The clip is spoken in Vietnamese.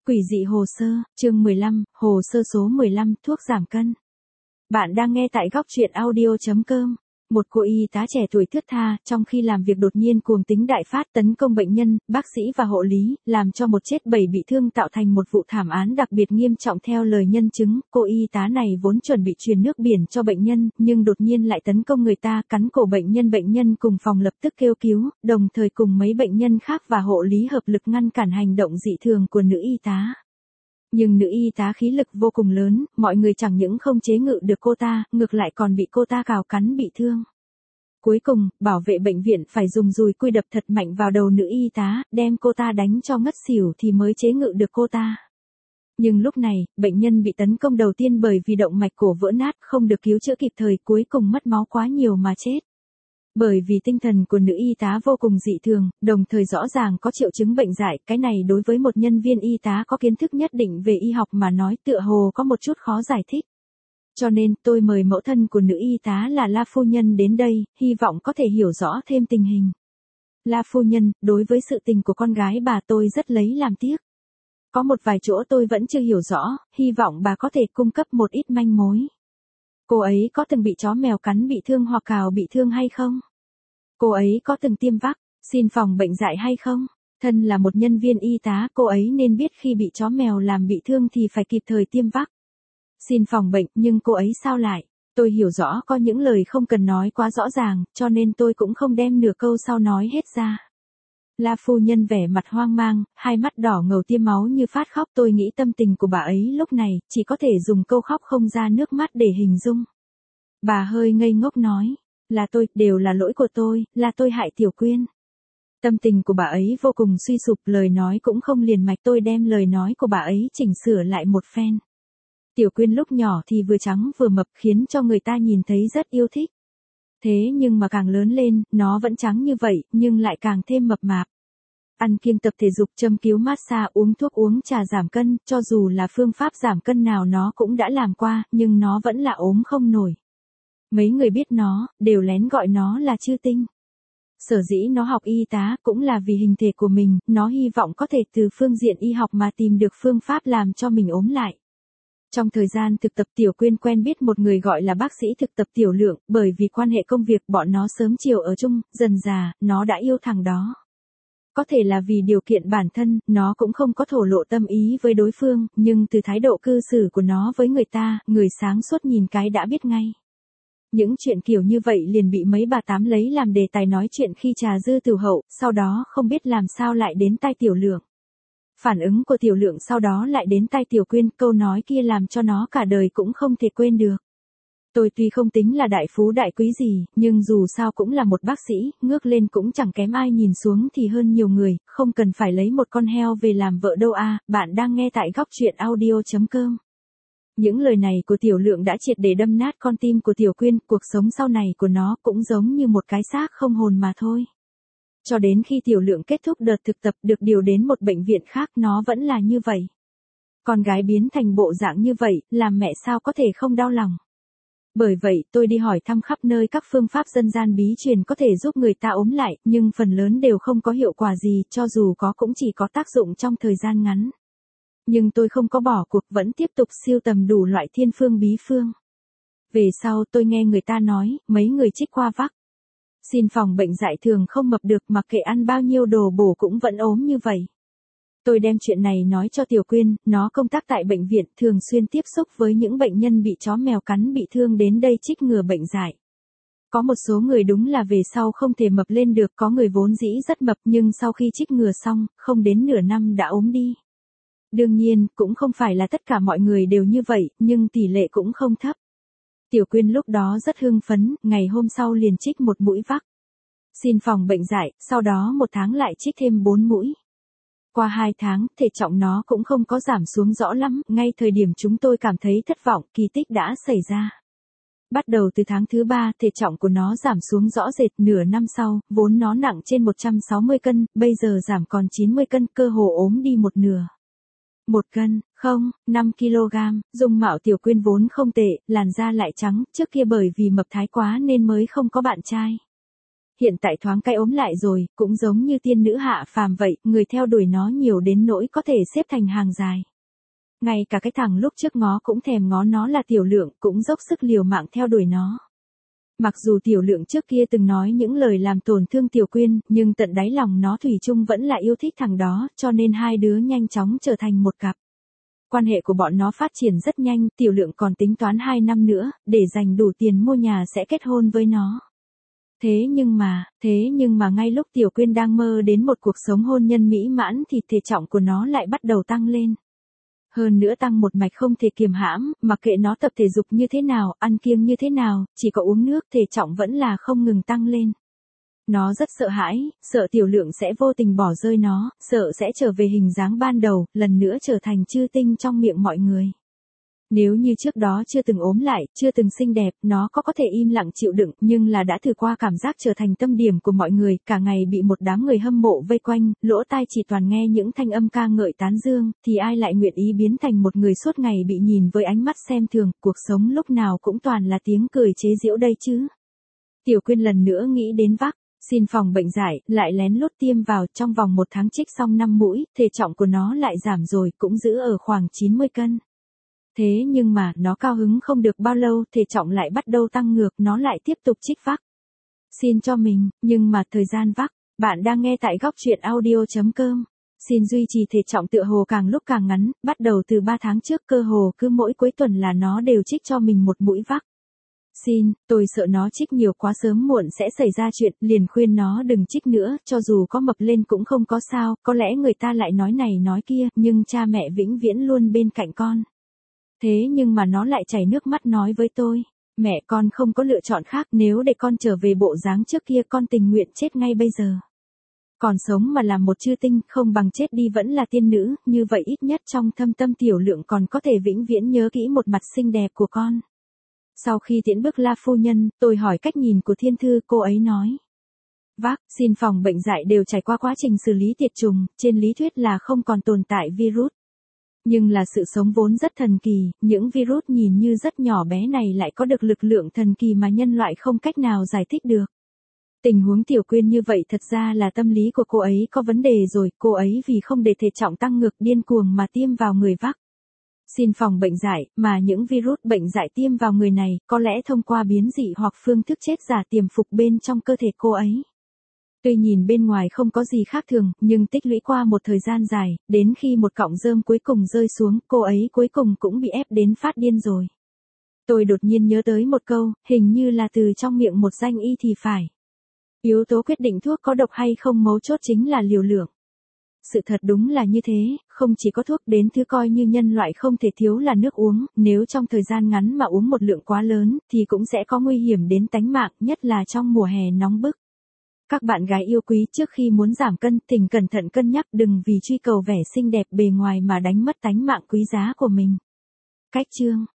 Quỷ dị hồ sơ, chương 15, hồ sơ số 15, thuốc giảm cân. Bạn đang nghe tại góc truyện audio.com. Một cô y tá trẻ tuổi thướt tha, trong khi làm việc đột nhiên cuồng tính đại phát tấn công bệnh nhân, bác sĩ và hộ lý, làm cho một chết 7 bị thương tạo thành một vụ thảm án đặc biệt nghiêm trọng theo lời nhân chứng. Cô y tá này vốn chuẩn bị truyền nước biển cho bệnh nhân, nhưng đột nhiên lại tấn công người ta, cắn cổ bệnh nhân cùng phòng lập tức kêu cứu, đồng thời cùng mấy bệnh nhân khác và hộ lý hợp lực ngăn cản hành động dị thường của nữ y tá. Nhưng nữ y tá khí lực vô cùng lớn, mọi người chẳng những không chế ngự được cô ta, ngược lại còn bị cô ta cào cắn bị thương. Cuối cùng, bảo vệ bệnh viện phải dùng dùi cui đập thật mạnh vào đầu nữ y tá, đem cô ta đánh cho ngất xỉu thì mới chế ngự được cô ta. Nhưng lúc này, bệnh nhân bị tấn công đầu tiên bởi vì động mạch cổ vỡ nát, không được cứu chữa kịp thời, cuối cùng mất máu quá nhiều mà chết. Bởi vì tinh thần của nữ y tá vô cùng dị thường, đồng thời rõ ràng có triệu chứng bệnh dại, cái này đối với một nhân viên y tá có kiến thức nhất định về y học mà nói tựa hồ có một chút khó giải thích. Cho nên, tôi mời mẫu thân của nữ y tá là La phu nhân đến đây, hy vọng có thể hiểu rõ thêm tình hình. La phu nhân, đối với sự tình của con gái bà tôi rất lấy làm tiếc. Có một vài chỗ tôi vẫn chưa hiểu rõ, hy vọng bà có thể cung cấp một ít manh mối. Cô ấy có từng bị chó mèo cắn bị thương hoặc cào bị thương hay không? Cô ấy có từng tiêm vaccine phòng bệnh dại hay không? Thân là một nhân viên y tá, cô ấy nên biết khi bị chó mèo làm bị thương thì phải kịp thời tiêm vaccine phòng bệnh, nhưng cô ấy sao lại? Tôi hiểu rõ có những lời không cần nói quá rõ ràng, cho nên tôi cũng không đem nửa câu sau nói hết ra. La phu nhân vẻ mặt hoang mang, hai mắt đỏ ngầu tiêm máu như phát khóc. Tôi nghĩ tâm tình của bà ấy lúc này, chỉ có thể dùng câu khóc không ra nước mắt để hình dung. Bà hơi ngây ngốc nói, là tôi, đều là lỗi của tôi, là tôi hại Tiểu Quyên. Tâm tình của bà ấy vô cùng suy sụp, lời nói cũng không liền mạch. Tôi đem lời nói của bà ấy chỉnh sửa lại một phen. Tiểu Quyên lúc nhỏ thì vừa trắng vừa mập khiến cho người ta nhìn thấy rất yêu thích. Thế nhưng mà càng lớn lên, nó vẫn trắng như vậy, nhưng lại càng thêm mập mạp. Ăn kiêng, tập thể dục, châm cứu, massage, uống thuốc uống trà giảm cân, cho dù là phương pháp giảm cân nào nó cũng đã làm qua, nhưng nó vẫn là ốm không nổi. Mấy người biết nó, đều lén gọi nó là Chư Tinh. Sở dĩ nó học y tá cũng là vì hình thể của mình, nó hy vọng có thể từ phương diện y học mà tìm được phương pháp làm cho mình ốm lại. Trong thời gian thực tập, Tiểu Quyên quen biết một người gọi là bác sĩ thực tập Tiểu Lượng, bởi vì quan hệ công việc bọn nó sớm chiều ở chung, dần dà, nó đã yêu thằng đó. Có thể là vì điều kiện bản thân, nó cũng không có thổ lộ tâm ý với đối phương, nhưng từ thái độ cư xử của nó với người ta, người sáng suốt nhìn cái đã biết ngay. Những chuyện kiểu như vậy liền bị mấy bà tám lấy làm đề tài nói chuyện khi trà dư tiểu hậu, sau đó không biết làm sao lại đến tai Tiểu Lượng. Phản ứng của Tiểu Lượng sau đó lại đến tai Tiểu Quyên, câu nói kia làm cho nó cả đời cũng không thể quên được. Tôi tuy không tính là đại phú đại quý gì, nhưng dù sao cũng là một bác sĩ, ngước lên cũng chẳng kém ai, nhìn xuống thì hơn nhiều người, không cần phải lấy một con heo về làm vợ đâu à. Bạn đang nghe tại góc truyện audio.com. Những lời này của Tiểu Lượng đã triệt để đâm nát con tim của Tiểu Quyên, cuộc sống sau này của nó cũng giống như một cái xác không hồn mà thôi. Cho đến khi Tiểu Lượng kết thúc đợt thực tập được điều đến một bệnh viện khác, nó vẫn là như vậy. Con gái biến thành bộ dạng như vậy, làm mẹ sao có thể không đau lòng. Bởi vậy, tôi đi hỏi thăm khắp nơi các phương pháp dân gian bí truyền có thể giúp người ta ốm lại, nhưng phần lớn đều không có hiệu quả gì, cho dù có cũng chỉ có tác dụng trong thời gian ngắn. Nhưng tôi không có bỏ cuộc, vẫn tiếp tục sưu tầm đủ loại thiên phương bí phương. Về sau tôi nghe người ta nói, mấy người trích qua vaccine phòng bệnh dại thường không mập được, mặc kệ ăn bao nhiêu đồ bổ cũng vẫn ốm như vậy. Tôi đem chuyện này nói cho Tiểu Quyên, nó công tác tại bệnh viện, thường xuyên tiếp xúc với những bệnh nhân bị chó mèo cắn bị thương đến đây trích ngừa bệnh dại. Có một số người đúng là về sau không thể mập lên được, có người vốn dĩ rất mập nhưng sau khi trích ngừa xong, không đến nửa năm đã ốm đi. Đương nhiên, cũng không phải là tất cả mọi người đều như vậy, nhưng tỷ lệ cũng không thấp. Tiểu Quyên lúc đó rất hưng phấn, ngày hôm sau liền trích một mũi vaccine phòng bệnh dại, sau đó một tháng lại trích thêm 4 mũi. Qua 2 tháng, thể trọng nó cũng không có giảm xuống rõ lắm, ngay thời điểm chúng tôi cảm thấy thất vọng, kỳ tích đã xảy ra. Bắt đầu từ tháng thứ 3, thể trọng của nó giảm xuống rõ rệt, nửa năm sau, vốn nó nặng trên 160 cân, bây giờ giảm còn 90 cân, cơ hồ ốm đi một nửa. 1 cân, 5 kg, dung mạo Tiểu Quyên vốn không tệ, làn da lại trắng, trước kia bởi vì mập thái quá nên mới không có bạn trai. hiện tại thoáng cái ốm lại rồi, cũng giống như tiên nữ hạ phàm vậy, người theo đuổi nó nhiều đến nỗi có thể xếp thành hàng dài. Ngay cả cái thằng lúc trước ngó cũng thèm ngó nó là Tiểu Lượng, cũng dốc sức liều mạng theo đuổi nó. Mặc dù Tiểu Lượng trước kia từng nói những lời làm tổn thương Tiểu Quyên, nhưng tận đáy lòng nó thủy chung vẫn là yêu thích thằng đó, cho nên hai đứa nhanh chóng trở thành một cặp. Quan hệ của bọn nó phát triển rất nhanh, Tiểu Lượng còn tính toán 2 năm nữa, để dành đủ tiền mua nhà sẽ kết hôn với nó. Thế nhưng mà ngay lúc Tiểu Quyên đang mơ đến một cuộc sống hôn nhân mỹ mãn thì thể trọng của nó lại bắt đầu tăng lên. Hơn nữa tăng một mạch không thể kiềm hãm, mặc kệ nó tập thể dục như thế nào, ăn kiêng như thế nào, chỉ có uống nước thể trọng vẫn là không ngừng tăng lên. Nó rất sợ hãi, sợ Tiểu Lượng sẽ vô tình bỏ rơi nó, sợ sẽ trở về hình dáng ban đầu, lần nữa trở thành chư tinh trong miệng mọi người. Nếu như trước đó chưa từng ốm lại, chưa từng xinh đẹp, nó có thể im lặng chịu đựng, nhưng là đã thử qua cảm giác trở thành tâm điểm của mọi người, cả ngày bị một đám người hâm mộ vây quanh, lỗ tai chỉ toàn nghe những thanh âm ca ngợi tán dương, thì ai lại nguyện ý biến thành một người suốt ngày bị nhìn với ánh mắt xem thường, cuộc sống lúc nào cũng toàn là tiếng cười chế giễu đây chứ. Tiểu Quyên lần nữa nghĩ đến vắc xin phòng bệnh dại, lại lén lút tiêm vào, trong vòng 1 tháng trích xong 5 mũi, thể trọng của nó lại giảm rồi, cũng giữ ở khoảng 90 cân. Thế nhưng mà, nó cao hứng không được bao lâu, thể trọng lại bắt đầu tăng ngược, nó lại tiếp tục trích vắc xin cho mình, nhưng mà thời gian vắc, bạn đang nghe tại góc truyện audio.com. Xin duy trì thể trọng tựa hồ càng lúc càng ngắn, bắt đầu từ 3 tháng trước cơ hồ cứ mỗi cuối tuần là nó đều trích cho mình một mũi vắc xin, tôi sợ nó trích nhiều quá sớm muộn sẽ xảy ra chuyện, liền khuyên nó đừng trích nữa, cho dù có mập lên cũng không có sao, có lẽ người ta lại nói này nói kia, nhưng cha mẹ vĩnh viễn luôn bên cạnh con. Thế nhưng mà nó lại chảy nước mắt nói với tôi, mẹ con không có lựa chọn khác, nếu để con trở về bộ dáng trước kia con tình nguyện chết ngay bây giờ. Còn sống mà làm một chư tinh không bằng chết đi vẫn là tiên nữ, như vậy ít nhất trong thâm tâm Tiểu Lượng còn có thể vĩnh viễn nhớ kỹ một mặt xinh đẹp của con. Sau khi tiễn bước La phu nhân, tôi hỏi cách nhìn của Thiên Thư, cô ấy nói. Vắc xin phòng bệnh dại đều trải qua quá trình xử lý tiệt trùng, trên lý thuyết là không còn tồn tại virus. Nhưng là sự sống vốn rất thần kỳ, những virus nhìn như rất nhỏ bé này lại có được lực lượng thần kỳ mà nhân loại không cách nào giải thích được. Tình huống Tiểu Quyên như vậy thật ra là tâm lý của cô ấy có vấn đề rồi, cô ấy vì không để thể trọng tăng ngược điên cuồng mà tiêm vào người vắc xin phòng bệnh dại, mà những virus bệnh dại tiêm vào người này, có lẽ thông qua biến dị hoặc phương thức chết giả tiềm phục bên trong cơ thể cô ấy. Tuy nhìn bên ngoài không có gì khác thường, nhưng tích lũy qua một thời gian dài, đến khi một cọng rơm cuối cùng rơi xuống, cô ấy cuối cùng cũng bị ép đến phát điên rồi. Tôi đột nhiên nhớ tới một câu, hình như là từ trong miệng một danh y thì phải. Yếu tố quyết định thuốc có độc hay không mấu chốt chính là liều lượng. Sự thật đúng là như thế, không chỉ có thuốc, đến thứ coi như nhân loại không thể thiếu là nước uống, nếu trong thời gian ngắn mà uống một lượng quá lớn, thì cũng sẽ có nguy hiểm đến tánh mạng, nhất là trong mùa hè nóng bức. Các bạn gái yêu quý, trước khi muốn giảm cân, thỉnh cẩn thận cân nhắc, đừng vì truy cầu vẻ xinh đẹp bề ngoài mà đánh mất tánh mạng quý giá của mình. Cách chương